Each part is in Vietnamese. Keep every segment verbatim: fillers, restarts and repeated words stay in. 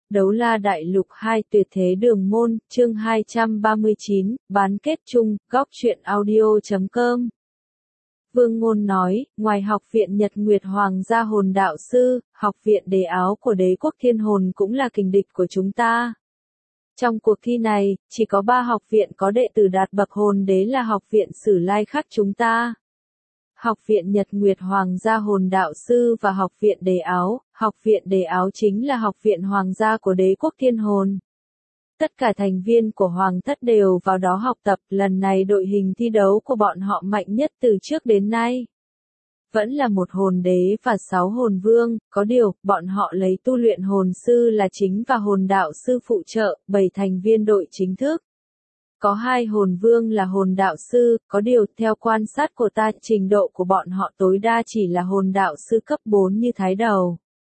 Đấu la đại lục hai tuyệt thế đường môn, chương hai trăm ba mươi chín, bán kết chung, góc truyện audio chấm com. Vương Ngôn nói, ngoài học viện Nhật Nguyệt Hoàng gia hồn đạo sư, học viện đế áo của đế quốc thiên hồn cũng là kình địch của chúng ta. Trong cuộc thi này, chỉ có ba học viện có đệ tử đạt bậc hồn đế là học viện Sử Lai Khắc chúng ta. Học viện Nhật Nguyệt Hoàng gia hồn đạo sư và học viện đế áo, học viện đế áo chính là học viện hoàng gia của đế quốc thiên hồn. Tất cả thành viên của Hoàng thất đều vào đó học tập, lần này đội hình thi đấu của bọn họ mạnh nhất từ trước đến nay. Vẫn là một hồn đế và sáu hồn vương, có điều, bọn họ lấy tu luyện hồn sư là chính và hồn đạo sư phụ trợ, bảy thành viên đội chính thức. Có hai hồn vương là hồn đạo sư, có điều, theo quan sát của ta, trình độ của bọn họ tối đa chỉ là hồn đạo sư cấp bốn như thái đầu.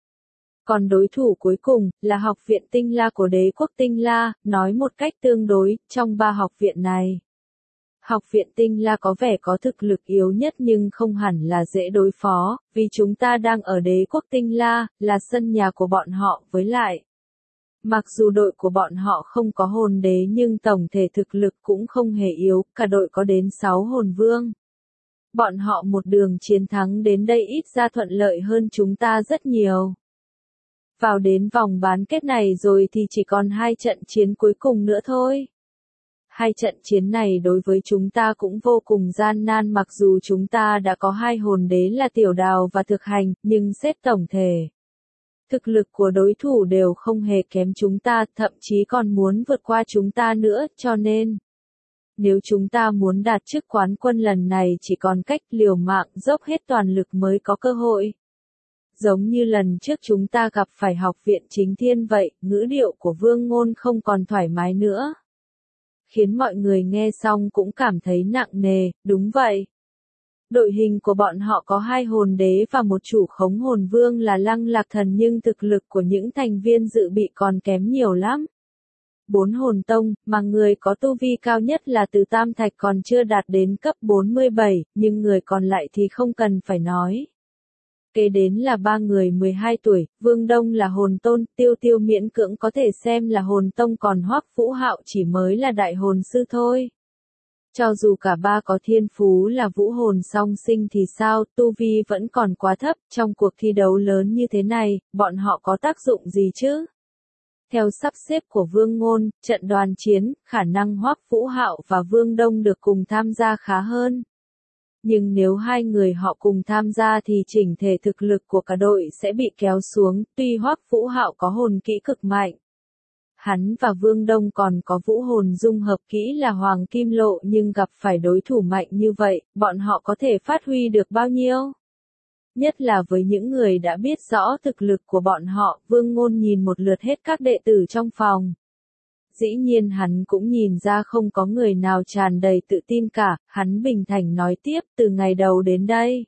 Còn đối thủ cuối cùng, là học viện Tinh La của đế quốc Tinh La, nói một cách tương đối, trong ba học viện này. Học viện Tinh La có vẻ có thực lực yếu nhất nhưng không hẳn là dễ đối phó, vì chúng ta đang ở đế quốc Tinh La, là sân nhà của bọn họ, với lại. Mặc dù đội của bọn họ không có hồn đế nhưng tổng thể thực lực cũng không hề yếu, cả đội có đến sáu hồn vương. Bọn họ một đường chiến thắng đến đây ít ra thuận lợi hơn chúng ta rất nhiều. Vào đến vòng bán kết này rồi thì chỉ còn hai trận chiến cuối cùng nữa thôi. Hai trận chiến này đối với chúng ta cũng vô cùng gian nan mặc dù chúng ta đã có hai hồn đế là Tiểu Đào và Thực Hành, nhưng xét tổng thể. Thực lực của đối thủ đều không hề kém chúng ta, thậm chí còn muốn vượt qua chúng ta nữa, cho nên. Nếu chúng ta muốn đạt chức quán quân lần này chỉ còn cách liều mạng dốc hết toàn lực mới có cơ hội. Giống như lần trước chúng ta gặp phải học viện Chính Thiên vậy, ngữ điệu của Vương Ngôn không còn thoải mái nữa. Khiến mọi người nghe xong cũng cảm thấy nặng nề, đúng vậy. Đội hình của bọn họ có hai hồn đế và một chủ khống hồn vương là Lăng Lạc Thần nhưng thực lực của những thành viên dự bị còn kém nhiều lắm. Bốn hồn tông, mà người có tu vi cao nhất là Từ Tam Thạch còn chưa đạt đến cấp bốn mươi bảy, nhưng người còn lại thì không cần phải nói. Kế đến là ba người mười hai tuổi, Vương Đông là hồn tôn, Tiêu Tiêu miễn cưỡng có thể xem là hồn tông còn Hoắc Vũ Hạo chỉ mới là đại hồn sư thôi. Cho dù cả ba có thiên phú là vũ hồn song sinh thì sao, tu vi vẫn còn quá thấp, trong cuộc thi đấu lớn như thế này, bọn họ có tác dụng gì chứ? Theo sắp xếp của Vương Ngôn, trận đoàn chiến, khả năng Hoắc Vũ Hạo và Vương Đông được cùng tham gia khá hơn. Nhưng nếu hai người họ cùng tham gia thì chỉnh thể thực lực của cả đội sẽ bị kéo xuống, tuy Hoắc Vũ Hạo có hồn kỹ cực mạnh. Hắn và Vương Đông còn có vũ hồn dung hợp kỹ là Hoàng Kim Lộ nhưng gặp phải đối thủ mạnh như vậy, bọn họ có thể phát huy được bao nhiêu? Nhất là với những người đã biết rõ thực lực của bọn họ, Vương Ngôn nhìn một lượt hết các đệ tử trong phòng. Dĩ nhiên hắn cũng nhìn ra không có người nào tràn đầy tự tin cả, hắn bình thản nói tiếp từ ngày đầu đến đây.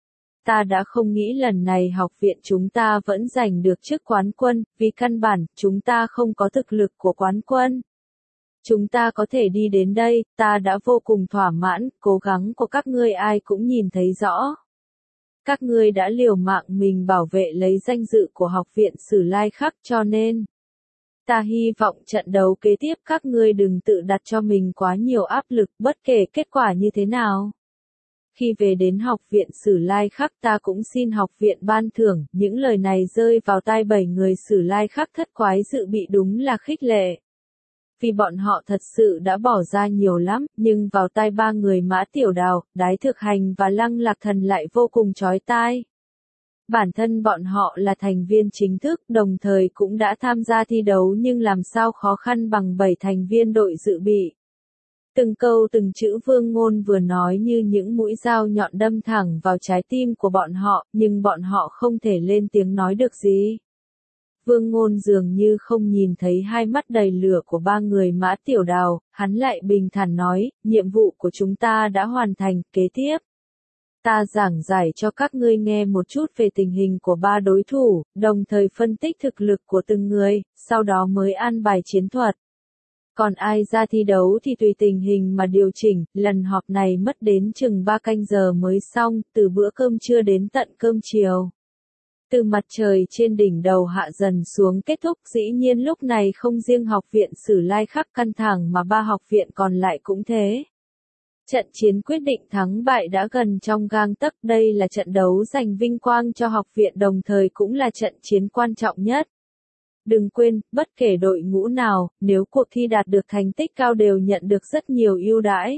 Ta đã không nghĩ lần này học viện chúng ta vẫn giành được chức quán quân, vì căn bản, chúng ta không có thực lực của quán quân. Chúng ta có thể đi đến đây, ta đã vô cùng thỏa mãn, cố gắng của các ngươi ai cũng nhìn thấy rõ. Các ngươi đã liều mạng mình bảo vệ lấy danh dự của học viện Sử Lai Khắc cho nên. Ta hy vọng trận đấu kế tiếp các ngươi đừng tự đặt cho mình quá nhiều áp lực bất kể kết quả như thế nào. Khi về đến học viện Sử Lai Khắc ta cũng xin học viện ban thưởng, những lời này rơi vào tai bảy người Sử Lai Khắc thất quái dự bị đúng là khích lệ. Vì bọn họ thật sự đã bỏ ra nhiều lắm, nhưng vào tai ba người Mã Tiểu Đào, Đái Thực Hành và Lăng Lạc Thần lại vô cùng chói tai. Bản thân bọn họ là thành viên chính thức, đồng thời cũng đã tham gia thi đấu nhưng làm sao khó khăn bằng bảy thành viên đội dự bị. Từng câu từng chữ Vương Ngôn vừa nói như những mũi dao nhọn đâm thẳng vào trái tim của bọn họ, nhưng bọn họ không thể lên tiếng nói được gì. Vương Ngôn dường như không nhìn thấy hai mắt đầy lửa của ba người Mã Tiểu Đào, hắn lại bình thản nói, nhiệm vụ của chúng ta đã hoàn thành, kế tiếp. Ta giảng giải cho các ngươi nghe một chút về tình hình của ba đối thủ, đồng thời phân tích thực lực của từng người, sau đó mới an bài chiến thuật. Còn ai ra thi đấu thì tùy tình hình mà điều chỉnh, lần họp này mất đến chừng ba canh giờ mới xong, từ bữa cơm trưa đến tận cơm chiều. Từ mặt trời trên đỉnh đầu hạ dần xuống kết thúc, dĩ nhiên lúc này không riêng học viện Sử Lai Khắc căng thẳng mà ba học viện còn lại cũng thế. Trận chiến quyết định thắng bại đã gần trong gang tấc, đây là trận đấu giành vinh quang cho học viện đồng thời cũng là trận chiến quan trọng nhất. Đừng quên, bất kể đội ngũ nào, nếu cuộc thi đạt được thành tích cao đều nhận được rất nhiều ưu đãi.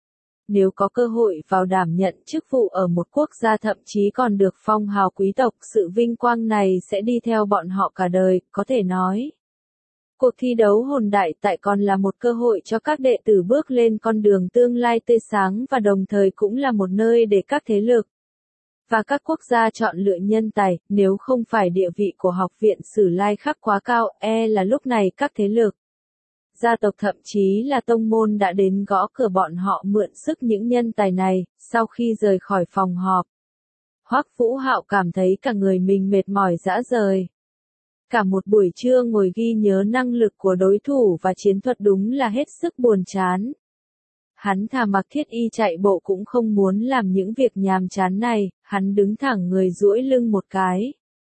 Nếu có cơ hội vào đảm nhận chức vụ ở một quốc gia thậm chí còn được phong hào quý tộc, sự vinh quang này sẽ đi theo bọn họ cả đời, có thể nói. Cuộc thi đấu hồn đại tại còn là một cơ hội cho các đệ tử bước lên con đường tương lai tươi sáng và đồng thời cũng là một nơi để các thế lực và các quốc gia chọn lựa nhân tài, nếu không phải địa vị của học viện Sử Lai Khắc quá cao, e là lúc này các thế lực, gia tộc thậm chí là tông môn đã đến gõ cửa bọn họ mượn sức những nhân tài này. Sau khi rời khỏi phòng họp, Hoắc Vũ Hạo cảm thấy cả người mình mệt mỏi rã rời. Cả một buổi trưa ngồi ghi nhớ năng lực của đối thủ và chiến thuật đúng là hết sức buồn chán. Hắn thà mặc thiết y chạy bộ cũng không muốn làm những việc nhàm chán này, hắn đứng thẳng người duỗi lưng một cái.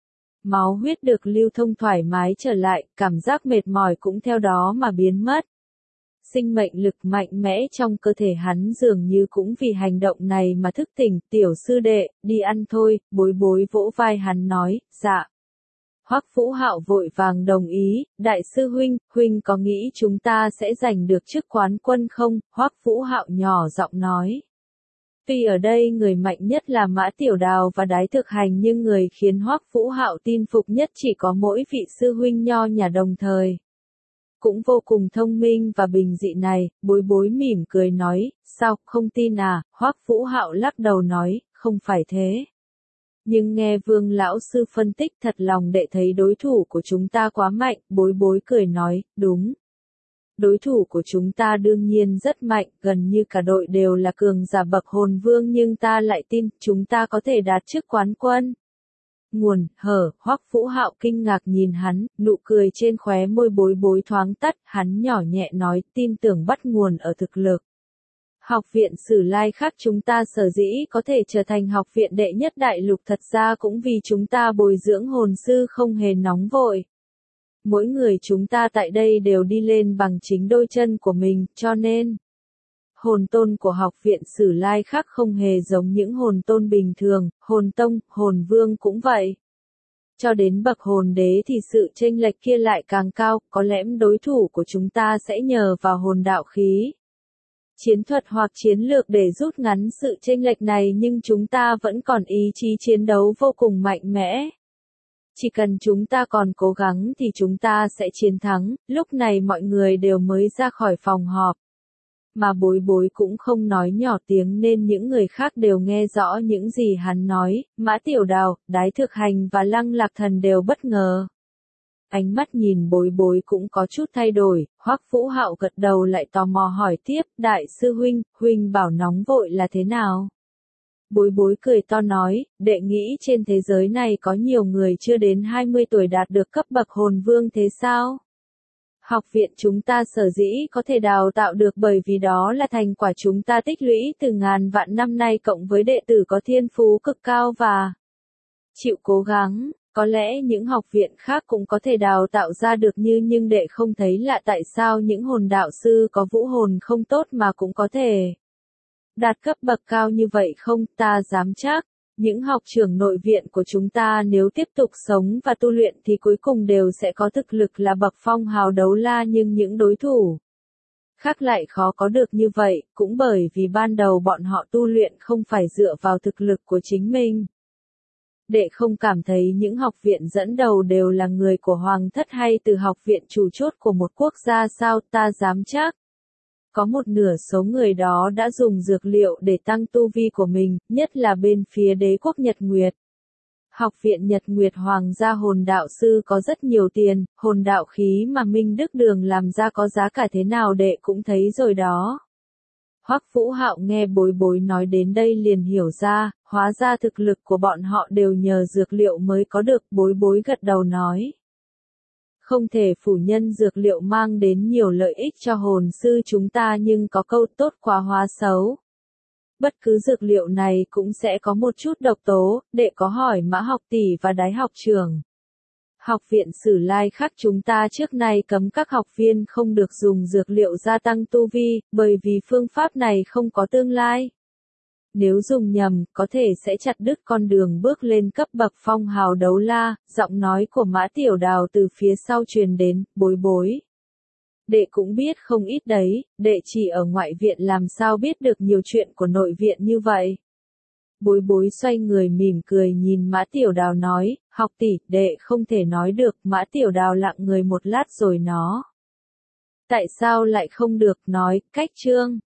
Máu huyết được lưu thông thoải mái trở lại, cảm giác mệt mỏi cũng theo đó mà biến mất. Sinh mệnh lực mạnh mẽ trong cơ thể hắn dường như cũng vì hành động này mà thức tỉnh. Tiểu sư đệ, đi ăn thôi, Bối Bối vỗ vai hắn nói, dạ. Hoắc Vũ Hạo vội vàng đồng ý, đại sư huynh, huynh có nghĩ chúng ta sẽ giành được chức quán quân không? Hoắc Vũ Hạo nhỏ giọng nói. Tuy ở đây người mạnh nhất là Mã Tiểu Đào và Đái Thực Hành nhưng người khiến Hoắc Vũ Hạo tin phục nhất chỉ có mỗi vị sư huynh nho nhà đồng thời. Cũng vô cùng thông minh và bình dị này, Bối Bối mỉm cười nói, sao, không tin à? Hoắc Vũ Hạo lắc đầu nói, không phải thế. Nhưng nghe Vương lão sư phân tích thật lòng đệ thấy đối thủ của chúng ta quá mạnh, Bối Bối cười nói, đúng. Đối thủ của chúng ta đương nhiên rất mạnh, gần như cả đội đều là cường giả bậc hồn vương nhưng ta lại tin chúng ta có thể đạt chức quán quân. Nguồn, hở, Hoắc Vũ Hạo kinh ngạc nhìn hắn, nụ cười trên khóe môi Bối Bối thoáng tắt, hắn nhỏ nhẹ nói, tin tưởng bắt nguồn ở thực lực. Học viện Sử Lai Khắc chúng ta sở dĩ có thể trở thành học viện đệ nhất đại lục thật ra cũng vì chúng ta bồi dưỡng hồn sư không hề nóng vội. Mỗi người chúng ta tại đây đều đi lên bằng chính đôi chân của mình, cho nên hồn tôn của học viện Sử Lai Khắc không hề giống những hồn tôn bình thường, hồn tông, hồn vương cũng vậy. Cho đến bậc hồn đế thì sự chênh lệch kia lại càng cao, có lẽ đối thủ của chúng ta sẽ nhờ vào hồn đạo khí, chiến thuật hoặc chiến lược để rút ngắn sự chênh lệch này nhưng chúng ta vẫn còn ý chí chiến đấu vô cùng mạnh mẽ. Chỉ cần chúng ta còn cố gắng thì chúng ta sẽ chiến thắng. Lúc này mọi người đều mới ra khỏi phòng họp. Mà Bối Bối cũng không nói nhỏ tiếng nên những người khác đều nghe rõ những gì hắn nói. Mã Tiểu Đào, Đái Thực Hành và Lăng Lạc Thần đều bất ngờ. Ánh mắt nhìn Bối Bối cũng có chút thay đổi, Hoắc Vũ Hạo gật đầu lại tò mò hỏi tiếp, đại sư huynh, huynh bảo nóng vội là thế nào? Bối Bối cười to nói, đệ nghĩ trên thế giới này có nhiều người chưa đến hai mươi tuổi đạt được cấp bậc hồn vương thế sao? Học viện chúng ta sở dĩ có thể đào tạo được bởi vì đó là thành quả chúng ta tích lũy từ ngàn vạn năm nay cộng với đệ tử có thiên phú cực cao và chịu cố gắng. Có lẽ những học viện khác cũng có thể đào tạo ra được như nhưng đệ không thấy lạ tại sao những hồn đạo sư có vũ hồn không tốt mà cũng có thể đạt cấp bậc cao như vậy không, ta dám chắc. Những học trưởng nội viện của chúng ta nếu tiếp tục sống và tu luyện thì cuối cùng đều sẽ có thực lực là bậc phong hào đấu la nhưng những đối thủ khác lại khó có được như vậy, cũng bởi vì ban đầu bọn họ tu luyện không phải dựa vào thực lực của chính mình. Đệ không cảm thấy những học viện dẫn đầu đều là người của Hoàng thất hay từ học viện chủ chốt của một quốc gia sao, ta dám chắc. Có một nửa số người đó đã dùng dược liệu để tăng tu vi của mình, nhất là bên phía đế quốc Nhật Nguyệt. Học viện Nhật Nguyệt Hoàng gia hồn đạo sư có rất nhiều tiền, hồn đạo khí mà Minh Đức Đường làm ra có giá cả thế nào đệ cũng thấy rồi đó. Hoắc Vũ Hạo nghe Bối Bối nói đến đây liền hiểu ra, hóa ra thực lực của bọn họ đều nhờ dược liệu mới có được, Bối Bối gật đầu nói. Không thể phủ nhân dược liệu mang đến nhiều lợi ích cho hồn sư chúng ta nhưng có câu tốt quá hóa xấu. bất cứ dược liệu này cũng sẽ có một chút độc tố, đệ có hỏi Mã học tỷ và Đái học trưởng. Học viện Sử Lai Khắc chúng ta trước nay cấm các học viên không được dùng dược liệu gia tăng tu vi, bởi vì phương pháp này không có tương lai. Nếu dùng nhầm, có thể sẽ chặt đứt con đường bước lên cấp bậc phong hào đấu la, giọng nói của Mã Tiểu Đào từ phía sau truyền đến, bối bối. Đệ cũng biết không ít đấy, đệ chỉ ở ngoại viện làm sao biết được nhiều chuyện của nội viện như vậy. Bối bối xoay người mỉm cười nhìn Mã Tiểu Đào nói, học tỷ, đệ không thể nói được, Mã Tiểu Đào lặng người một lát rồi nó. Tại sao lại không được nói, cách chương.